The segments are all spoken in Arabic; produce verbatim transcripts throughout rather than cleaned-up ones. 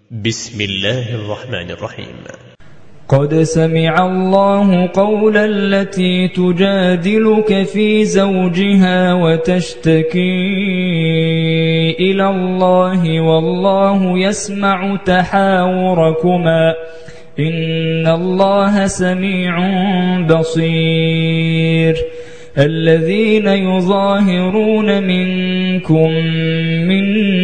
بسم الله الرحمن الرحيم. قد سمع الله قول التي تجادلك في زوجها وتشتكي إلى الله والله يسمع تحاوركما إن الله سميع بصير. الذين يظاهرون منكم من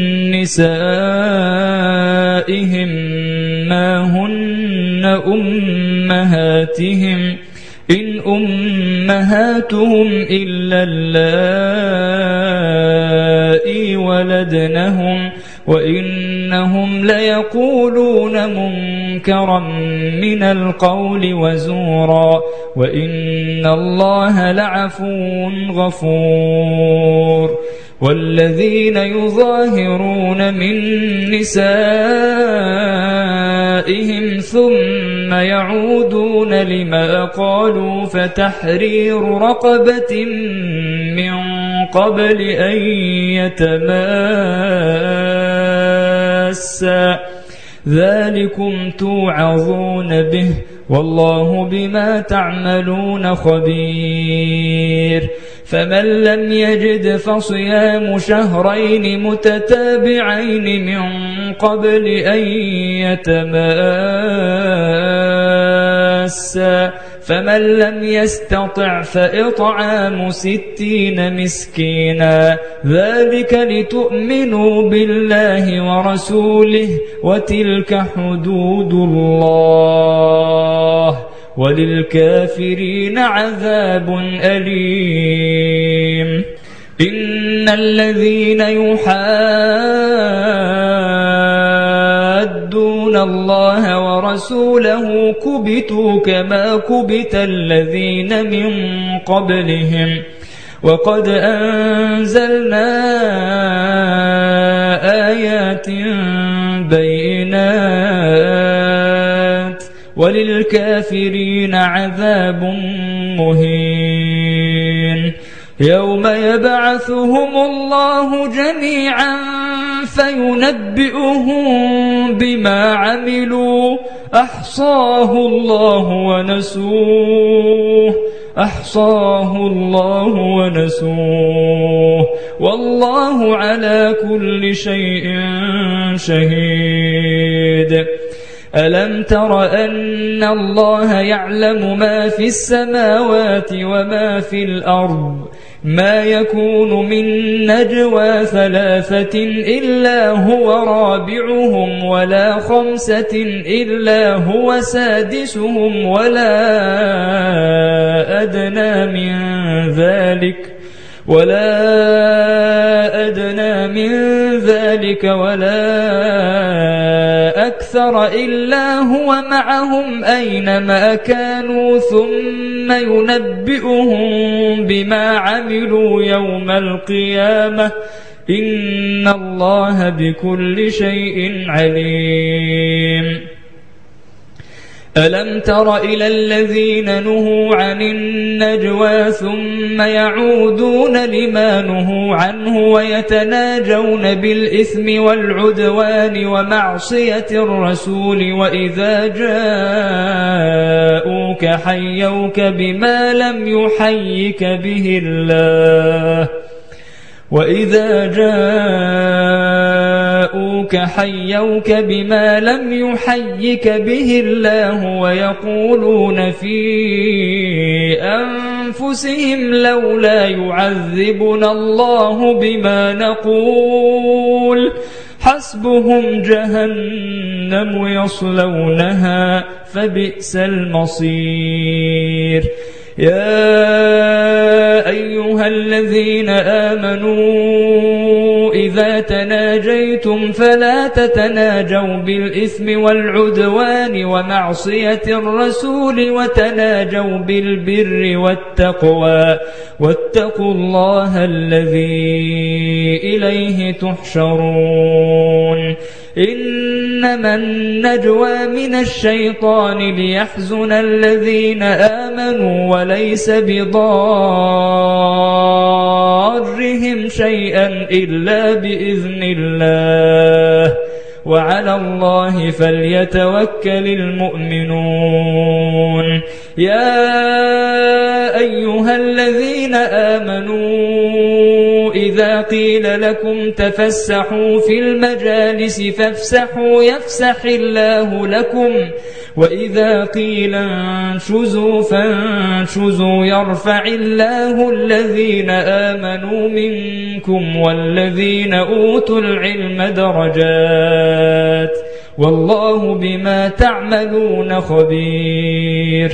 نسائهم ما هن أمهاتهم إن أمهاتهم إلا اللائي ولدنهم وإنهم ليقولون منكرا من القول وزورا وإن الله لعفو غفور. والذين يظاهرون من نسائهم ثم يعودون لما قالوا فتحرير رقبة من قبل أن يتماسا ذلكم توعظون به والله بما تعملون خبير. فمن لم يجد فصيام شهرين متتابعين من قبل أن يتماسا فمن لم يستطع فإطعام ستين مسكينا ذلك لتؤمنوا بالله ورسوله وتلك حدود الله وللكافرين عذاب أليم. إن الذين يحادون الله ورسوله كبتوا كما كبت الذين من قبلهم وقد أنزلنا آيات بينات وللكافرين عذاب مهين. يوم يبعثهم الله جميعا فينبئهم بما عملوا أحصاه الله ونسوه أحصاه الله ونسوه والله على كل شيء شهيد. ألم تر أن الله يعلم ما في السماوات وما في الأرض ما يكون من نجوى ثلاثة إلا هو رابعهم ولا خمسة إلا هو سادسهم ولا أدنى من ذلك ولا أدنى من ذلك ولا أكثر إلا هو معهم أينما كانوا ثم ينبئهم بما عملوا يوم القيامة إن الله بكل شيء عليم. ألم تر إلى الذين نهوا عن النجوى ثم يعودون لما نهوا عنه ويتناجون بالإثم والعدوان ومعصية الرسول وإذا جاءوك حيوك بما لم يحيك به الله وإذا جاءوك حيوك بما لم يحيك به الله ويقولون في أنفسهم لولا يعذبنا الله بما نقول حسبهم جهنم يصلونها فبئس المصير. يا أيها الذين آمنوا إذا تناجيتم فلا تتناجوا بالإثم والعدوان ومعصية الرسول وتناجوا بالبر والتقوى واتقوا الله الذي إليه تحشرون. إنما النجوى من الشيطان ليحزن الذين آمنوا وليس بضارهم شيئا إلا بإذن الله وعلى الله فليتوكل المؤمنون. يا أيها الذين آمنوا إذا قيل لكم تفسحوا في المجالس فافسحوا يفسح الله لكم وإذا قيل انشزوا فانشزوا يرفع الله الذين آمنوا منكم والذين أوتوا العلم درجات والله بما تعملون خبير.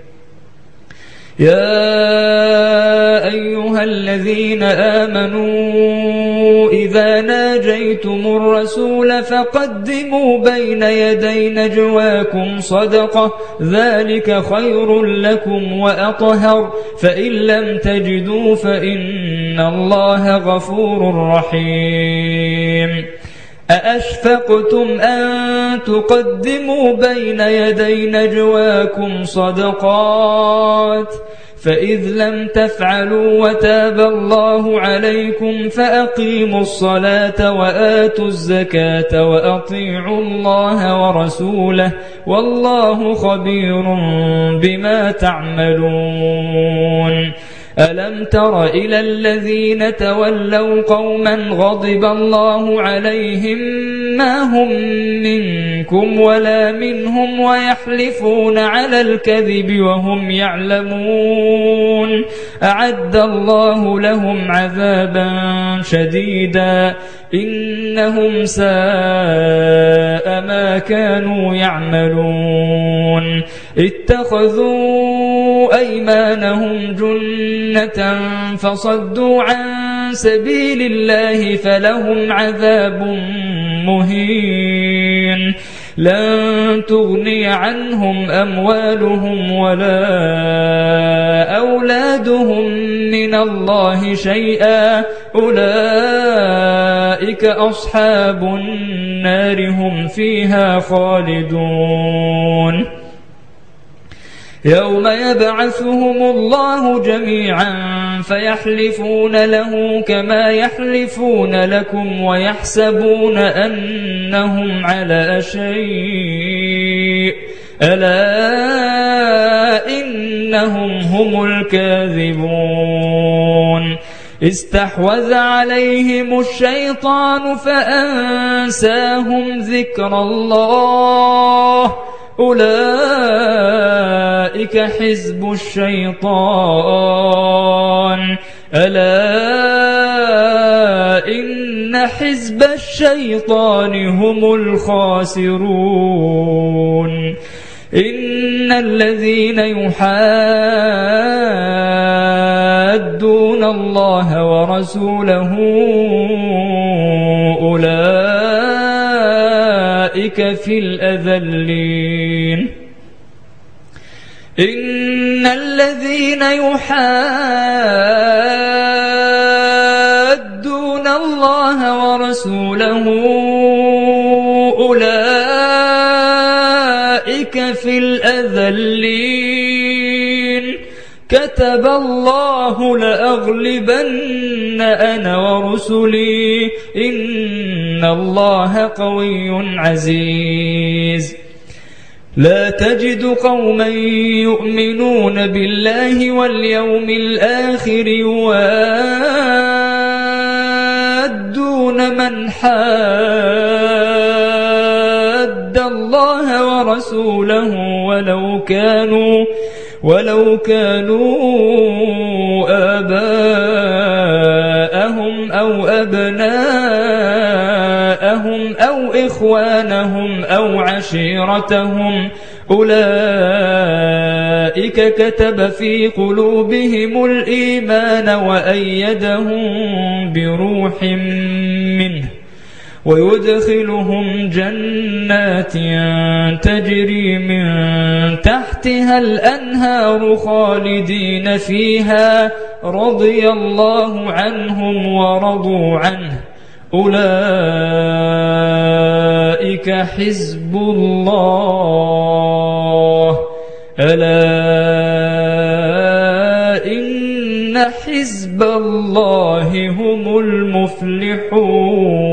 يا أيها الذين آمنوا إذا ناجيتم الرسول فقدموا بين يدي نجواكم صدقة ذلك خير لكم وأطهر فإن لم تجدوا فإن الله غفور رحيم. أأشفقتم أن تقدموا بين يدي نجواكم صدقات فإذ لم تفعلوا وتاب الله عليكم فأقيموا الصلاة وآتوا الزكاة وأطيعوا الله ورسوله والله خبير بما تعملون. ألم تر إلى الذين تولوا قوما غضب الله عليهم ما هم منكم ولا منهم ويحلفون على الكذب وهم يعلمون أعد الله لهم عذابا شديدا إنهم ساء ما كانوا يعملون. اتخذوا أيمانهم جنة فصدوا عن سبيل الله فلهم عذاب مهين. لن تغني عنهم أموالهم ولا أولادهم من الله شيئا أولئك أصحاب النار هم فيها خالدون. يوم يبعثهم الله جميعا فيحلفون له كما يحلفون لكم ويحسبون أنهم على شيء ألا إنهم هم الكاذبون. استحوذ عليهم الشيطان فأنساهم ذكر الله أولئك حزب الشيطان ألا إن حزب الشيطان هم الخاسرون. إن الذين يحادون الله ورسوله أولئك في الأذلين. إن الذين يحادون الله ورسوله أولئك في الأذلين. كتب الله لأغلبن أنا ورسلي إن الله قوي عزيز. لا تجد قوما يؤمنون بالله واليوم الآخر يوادون من حاد الله ورسوله ولو كانوا ولو كانوا آباءهم أو أبناءهم أو إخوانهم أو عشيرتهم أولئك كتب في قلوبهم الإيمان وأيدهم بروح منه ويدخلهم جنات تجري من تحتها الأنهار خالدين فيها رضي الله عنهم ورضوا عنه أولئك حزب الله ألا إن حزب الله هم المفلحون.